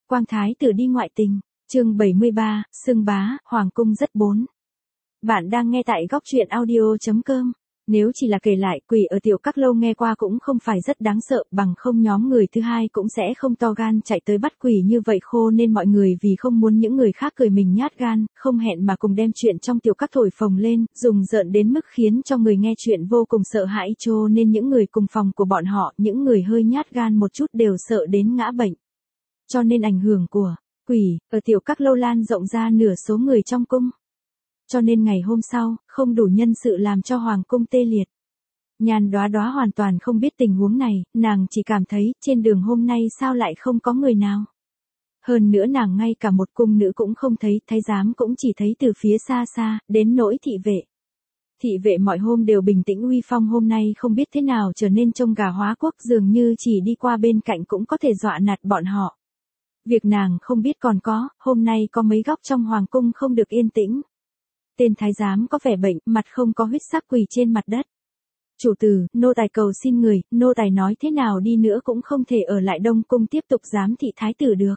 Quang thái tử đi ngoại tình, chương 73, xưng bá, hoàng cung rất bốn. Bạn đang nghe tại góc truyện audio.com. Nếu chỉ là kể lại, quỷ ở tiểu các lâu nghe qua cũng không phải rất đáng sợ, bằng không nhóm người thứ hai cũng sẽ không to gan chạy tới bắt quỷ như vậy khô, nên mọi người vì không muốn những người khác cười mình nhát gan, không hẹn mà cùng đem chuyện trong tiểu các thổi phồng lên, dùng giỡn đến mức khiến cho người nghe chuyện vô cùng sợ hãi, cho nên những người cùng phòng của bọn họ, những người hơi nhát gan một chút đều sợ đến ngã bệnh. Cho nên ảnh hưởng của quỷ ở tiểu các lâu lan rộng ra nửa số người trong cung. Cho nên ngày hôm sau, không đủ nhân sự làm cho hoàng cung tê liệt. Nhan Đóa Đóa hoàn toàn không biết tình huống này, nàng chỉ cảm thấy trên đường hôm nay sao lại không có người nào. Hơn nữa nàng ngay cả một cung nữ cũng không thấy, thái giám cũng chỉ thấy từ phía xa xa, đến nỗi thị vệ. Thị vệ mọi hôm đều bình tĩnh uy phong, hôm nay không biết thế nào trở nên trông gà hóa quốc, dường như chỉ đi qua bên cạnh cũng có thể dọa nạt bọn họ. Việc nàng không biết còn có, hôm nay có mấy góc trong hoàng cung không được yên tĩnh. Tên thái giám có vẻ bệnh, mặt không có huyết sắc quỳ trên mặt đất. Chủ tử, nô tài cầu xin người, nô tài nói thế nào đi nữa cũng không thể ở lại Đông Cung tiếp tục giám thị thái tử được.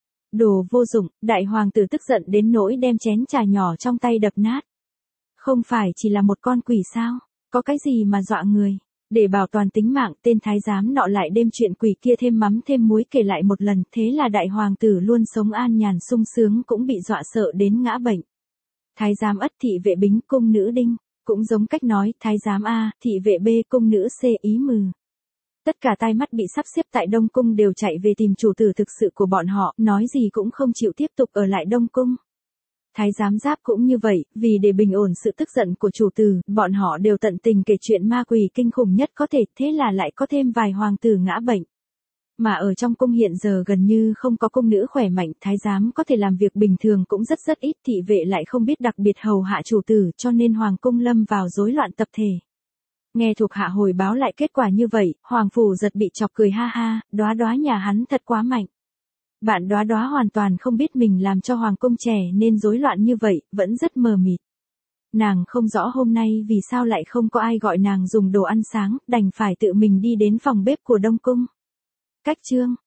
Đồ vô dụng, đại hoàng tử tức giận đến nỗi đem chén trà nhỏ trong tay đập nát. Không phải chỉ là một con quỷ sao, có cái gì mà dọa người. Để bảo toàn tính mạng, tên thái giám nọ lại đem chuyện quỷ kia thêm mắm thêm muối kể lại một lần, thế là đại hoàng tử luôn sống an nhàn sung sướng cũng bị dọa sợ đến ngã bệnh. Thái giám ất, thị vệ bính, cung nữ đinh, cũng giống cách nói, thái giám A, thị vệ B, cung nữ C ý mừ. Tất cả tai mắt bị sắp xếp tại Đông Cung đều chạy về tìm chủ tử thực sự của bọn họ, nói gì cũng không chịu tiếp tục ở lại Đông Cung. Thái giám Giáp cũng như vậy, vì để bình ổn sự tức giận của chủ tử, bọn họ đều tận tình kể chuyện ma quỷ kinh khủng nhất có thể, thế là lại có thêm vài hoàng tử ngã bệnh. Mà ở trong cung hiện giờ gần như không có cung nữ khỏe mạnh, thái giám có thể làm việc bình thường cũng rất ít, thị vệ lại không biết đặc biệt hầu hạ chủ tử, cho nên hoàng cung lâm vào rối loạn tập thể. Nghe thuộc hạ hồi báo lại kết quả như vậy, hoàng phủ giật bị chọc cười ha ha, Đóa Đóa nhà hắn thật quá mạnh. Bạn Đóa Đóa hoàn toàn không biết mình làm cho hoàng cung trẻ nên rối loạn như vậy, vẫn rất mờ mịt. Nàng không rõ hôm nay vì sao lại không có ai gọi nàng dùng đồ ăn sáng, đành phải tự mình đi đến phòng bếp của Đông Cung. Cách chương